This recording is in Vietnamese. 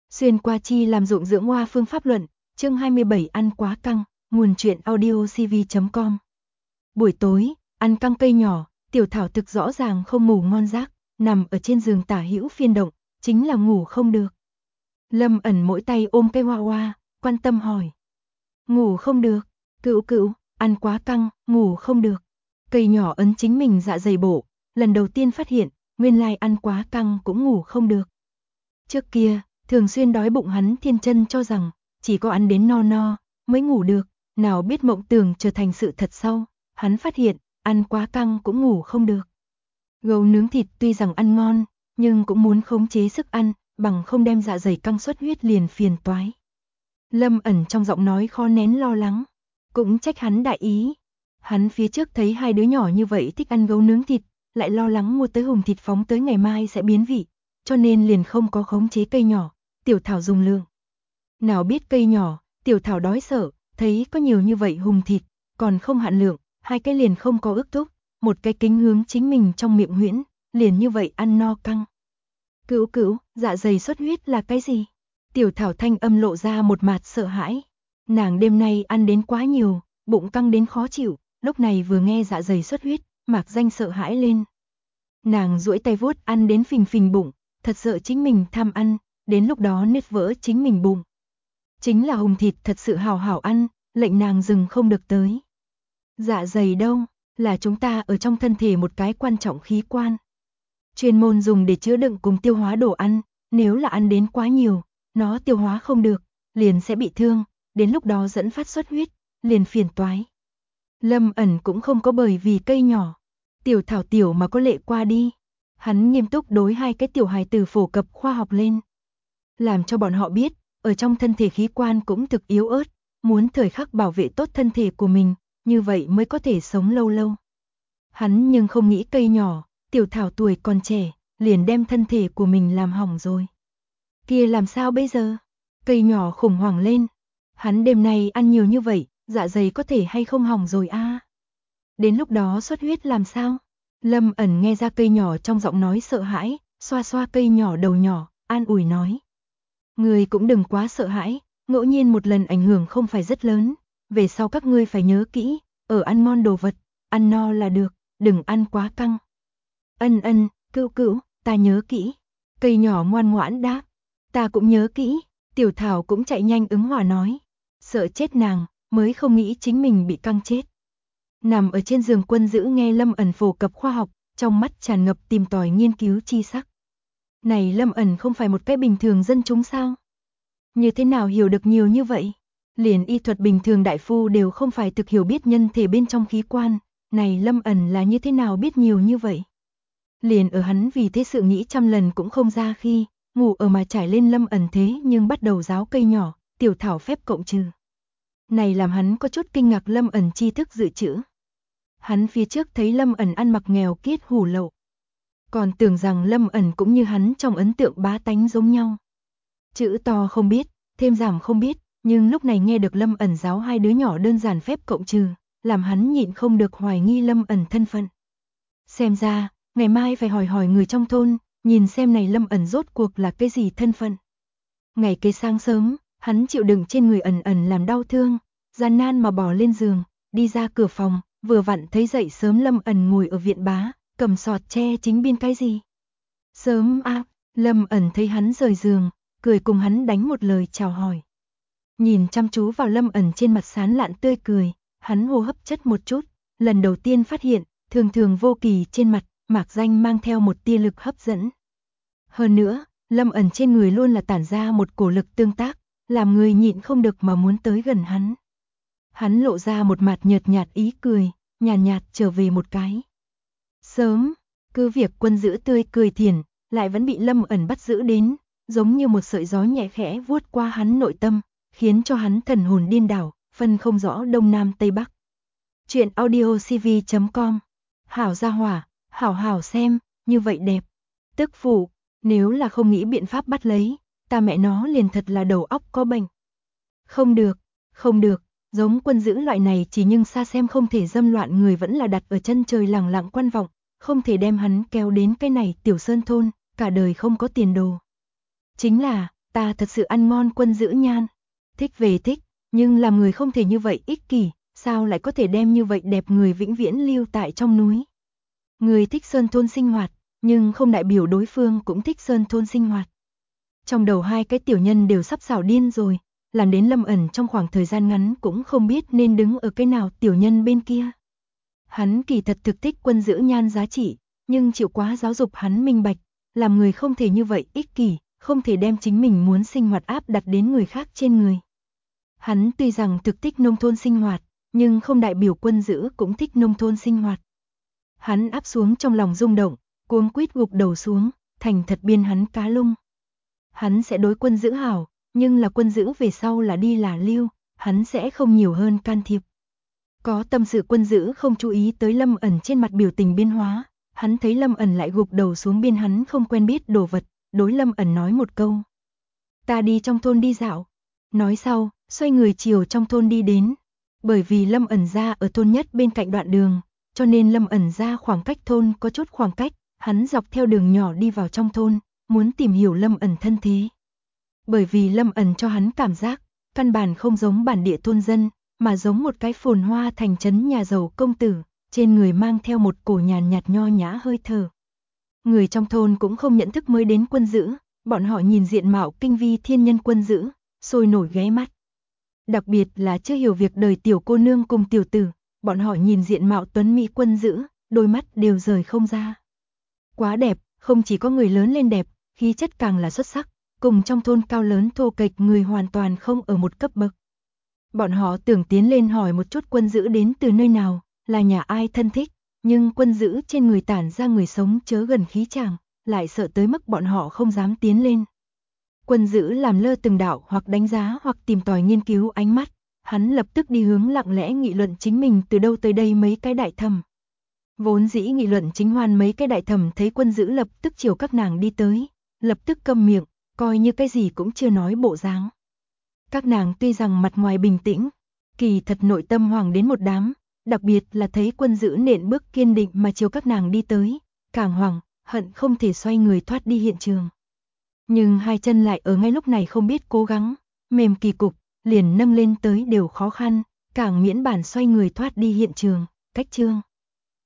Xuyên qua chi làm dụng dưỡng hoa phương pháp luận, chương 27 ăn quá căng, nguồn truyện audio cv.com. Buổi tối, ăn căng cây nhỏ, Tiểu Thảo thực rõ ràng không ngủ ngon giấc, nằm ở trên giường tả hữu phiên động, chính là ngủ không được. Lâm Ẩn mỗi tay ôm cây hoa hoa, quan tâm hỏi. Ngủ không được, Cữu Cữu, ăn quá căng, ngủ không được. Cây nhỏ ấn chính mình dạ dày bổ, lần đầu tiên phát hiện, nguyên lai ăn quá căng cũng ngủ không được. Trước kia, thường xuyên đói bụng hắn thiên chân cho rằng, chỉ có ăn đến no no, mới ngủ được, nào biết mộng tưởng trở thành sự thật sau, hắn phát hiện, ăn quá căng cũng ngủ không được. Gấu nướng thịt tuy rằng ăn ngon, nhưng cũng muốn khống chế sức ăn, bằng không đem dạ dày căng xuất huyết liền phiền toái. Lâm Ẩn trong giọng nói khó nén lo lắng, cũng trách hắn đại ý. Hắn phía trước thấy hai đứa nhỏ như vậy thích ăn gấu nướng thịt, lại lo lắng mua tới hùng thịt phóng tới ngày mai sẽ biến vị, cho nên liền không có khống chế cây nhỏ, Tiểu Thảo dùng lượng. Nào biết cây nhỏ, Tiểu Thảo đói sợ, thấy có nhiều như vậy hùng thịt, còn không hạn lượng, hai cái liền không có ước thúc, một cái kính hướng chính mình trong miệng huyễn, liền như vậy ăn no căng. Cữu Cữu, dạ dày xuất huyết là cái gì? Tiểu Thảo thanh âm lộ ra một mạt sợ hãi. Nàng đêm nay ăn đến quá nhiều, bụng căng đến khó chịu, lúc này vừa nghe dạ dày xuất huyết, mạc danh sợ hãi lên. Nàng duỗi tay vuốt ăn đến phình phình bụng, thật sợ chính mình tham ăn, đến lúc đó nứt vỡ chính mình bụng. Chính là hùng thịt thật sự hào hảo ăn, lệnh nàng dừng không được tới. Dạ dày đâu, là chúng ta ở trong thân thể một cái quan trọng khí quan. Chuyên môn dùng để chứa đựng cùng tiêu hóa đồ ăn, nếu là ăn đến quá nhiều, nó tiêu hóa không được, liền sẽ bị thương, đến lúc đó dẫn phát xuất huyết, liền phiền toái. Lâm Ẩn cũng không có bởi vì cây nhỏ, Tiểu Thảo tiểu mà có lệ qua đi. Hắn nghiêm túc đối hai cái tiểu hài tử phổ cập khoa học lên. Làm cho bọn họ biết, ở trong thân thể khí quan cũng thực yếu ớt, muốn thời khắc bảo vệ tốt thân thể của mình, như vậy mới có thể sống lâu lâu. Hắn nhưng không nghĩ cây nhỏ, Tiểu Thảo tuổi còn trẻ, liền đem thân thể của mình làm hỏng rồi. Kia làm sao bây giờ? Cây nhỏ khủng hoảng lên. Hắn đêm nay ăn nhiều như vậy, dạ dày có thể hay không hỏng rồi a? Đến lúc đó xuất huyết làm sao? Lâm Ẩn nghe ra cây nhỏ trong giọng nói sợ hãi, xoa xoa cây nhỏ đầu nhỏ, an ủi nói. Ngươi cũng đừng quá sợ hãi, ngẫu nhiên một lần ảnh hưởng không phải rất lớn, về sau các ngươi phải nhớ kỹ, ở ăn ngon đồ vật, ăn no là được, đừng ăn quá căng. Ân, Cữu Cữu, ta nhớ kỹ. Cây nhỏ ngoan ngoãn đáp, ta cũng nhớ kỹ. Tiểu Thảo cũng chạy nhanh ứng hòa nói, sợ chết nàng, mới không nghĩ chính mình bị căng chết. Nằm ở trên giường Quân Dữ nghe Lâm Ẩn phổ cập khoa học, trong mắt tràn ngập tìm tòi nghiên cứu chi sắc. Này Lâm Ẩn không phải một cái bình thường dân chúng sao? Như thế nào hiểu được nhiều như vậy? Liền y thuật bình thường đại phu đều không phải thực hiểu biết nhân thể bên trong khí quan, này Lâm Ẩn là như thế nào biết nhiều như vậy? Liền ở hắn vì thế sự nghĩ trăm lần cũng không ra khi, ngủ ở mà trải lên Lâm Ẩn thế nhưng bắt đầu giáo cây nhỏ, Tiểu Thảo phép cộng trừ. Này làm hắn có chút kinh ngạc Lâm Ẩn tri thức dự trữ. Hắn phía trước thấy Lâm Ẩn ăn mặc nghèo kiết hủ lậu, còn tưởng rằng Lâm Ẩn cũng như hắn trong ấn tượng bá tánh giống nhau. Chữ to không biết, thêm giảm không biết, nhưng lúc này nghe được Lâm Ẩn giáo hai đứa nhỏ đơn giản phép cộng trừ, làm hắn nhịn không được hoài nghi Lâm Ẩn thân phận. Xem ra, ngày mai phải hỏi người trong thôn, nhìn xem này Lâm Ẩn rốt cuộc là cái gì thân phận. Ngày kế sáng sớm, hắn chịu đựng trên người ẩn ẩn làm đau thương, gian nan mà bò lên giường, đi ra cửa phòng, vừa vặn thấy dậy sớm Lâm Ẩn ngồi ở viện bá, cầm sọt tre chính biên cái gì. Sớm a, Lâm Ẩn thấy hắn rời giường, cười cùng hắn đánh một lời chào hỏi. Nhìn chăm chú vào Lâm Ẩn trên mặt sán lạn tươi cười, hắn hô hấp chất một chút, lần đầu tiên phát hiện, thường thường vô kỳ trên mặt, mạc danh mang theo một tia lực hấp dẫn. Hơn nữa, Lâm Ẩn trên người luôn là tản ra một cổ lực tương tác, làm người nhịn không được mà muốn tới gần hắn. Hắn lộ ra một mặt nhợt nhạt ý cười, nhàn nhạt trở về một cái. Sớm, cứ việc Quân Dữ tươi cười thiền, lại vẫn bị Lâm Ẩn bắt giữ đến, giống như một sợi gió nhẹ khẽ vuốt qua hắn nội tâm, khiến cho hắn thần hồn điên đảo, phân không rõ đông nam tây bắc. Chuyện audio cv.com. Hảo gia hỏa, hảo xem, như vậy đẹp. Tức phụ, nếu là không nghĩ biện pháp bắt lấy, ta mẹ nó liền thật là đầu óc có bệnh. Không được, giống Quân Dữ loại này chỉ nhưng xa xem không thể dâm loạn người vẫn là đặt ở chân trời lẳng lặng quan vọng, không thể đem hắn kéo đến cái này tiểu sơn thôn, cả đời không có tiền đồ. Chính là, ta thật sự ăn ngon quân Dữ Nhan. Thích về thích, nhưng làm người không thể như vậy ích kỷ, sao lại có thể đem như vậy đẹp người vĩnh viễn lưu tại trong núi. Người thích sơn thôn sinh hoạt, nhưng không đại biểu đối phương cũng thích sơn thôn sinh hoạt. Trong đầu hai cái tiểu nhân đều sắp xảo điên rồi, làm đến Lâm Ẩn trong khoảng thời gian ngắn cũng không biết nên đứng ở cái nào tiểu nhân bên kia. Hắn kỳ thật thực thích quân Dữ Nhan giá trị, nhưng chịu quá giáo dục hắn minh bạch, làm người không thể như vậy ích kỷ, không thể đem chính mình muốn sinh hoạt áp đặt đến người khác trên người. Hắn tuy rằng thực thích nông thôn sinh hoạt, nhưng không đại biểu quân Dữ cũng thích nông thôn sinh hoạt. Hắn áp xuống trong lòng rung động, cuống quýt gục đầu xuống, thành thật biên hắn cá lung. Hắn sẽ đối quân Dữ hảo, nhưng là quân Dữ về sau là đi là lưu, hắn sẽ không nhiều hơn can thiệp. Có tâm sự quân Dữ không chú ý tới Lâm Ẩn trên mặt biểu tình biến hóa, hắn thấy Lâm Ẩn lại gục đầu xuống biên hắn không quen biết đồ vật, đối Lâm Ẩn nói một câu. Ta đi trong thôn đi dạo. Nói sau, xoay người chiều trong thôn đi đến. Bởi vì Lâm Ẩn ra ở thôn nhất bên cạnh đoạn đường, cho nên Lâm Ẩn ra khoảng cách thôn có chút khoảng cách, hắn dọc theo đường nhỏ đi vào trong thôn, muốn tìm hiểu Lâm Ẩn thân thế. Bởi vì Lâm Ẩn cho hắn cảm giác, căn bản không giống bản địa thôn dân, mà giống một cái phồn hoa thành trấn nhà giàu công tử, trên người mang theo một cổ nhàn nhạt nho nhã hơi thở. Người trong thôn cũng không nhận thức mới đến quân Dữ, bọn họ nhìn diện mạo kinh vi thiên nhân quân Dữ, sôi nổi ghé mắt. Đặc biệt là chưa hiểu việc đời tiểu cô nương cùng tiểu tử, bọn họ nhìn diện mạo tuấn mỹ quân Dữ, đôi mắt đều rời không ra. Quá đẹp, không chỉ có người lớn lên đẹp, khí chất càng là xuất sắc, cùng trong thôn cao lớn thô kệch người hoàn toàn không ở một cấp bậc. Bọn họ tưởng tiến lên hỏi một chút quân Dữ đến từ nơi nào, là nhà ai thân thích, nhưng quân Dữ trên người tản ra người sống chớ gần khí chàng, lại sợ tới mức bọn họ không dám tiến lên. Quân Dữ làm lơ từng đạo hoặc đánh giá hoặc tìm tòi nghiên cứu ánh mắt, hắn lập tức đi hướng lặng lẽ nghị luận chính mình từ đâu tới đây mấy cái đại thẩm. Vốn dĩ nghị luận chính hoan mấy cái đại thẩm thấy quân Dữ lập tức chiều các nàng đi tới, lập tức câm miệng, coi như cái gì cũng chưa nói bộ dáng. Các nàng tuy rằng mặt ngoài bình tĩnh, kỳ thật nội tâm hoảng đến một đám, đặc biệt là thấy quân Dữ nện bước kiên định mà chiều các nàng đi tới, càng hoảng, hận không thể xoay người thoát đi hiện trường. Nhưng hai chân lại ở ngay lúc này không biết cố gắng, mềm kỳ cục, liền nâng lên tới đều khó khăn, càng miễn bản xoay người thoát đi hiện trường, cách chương.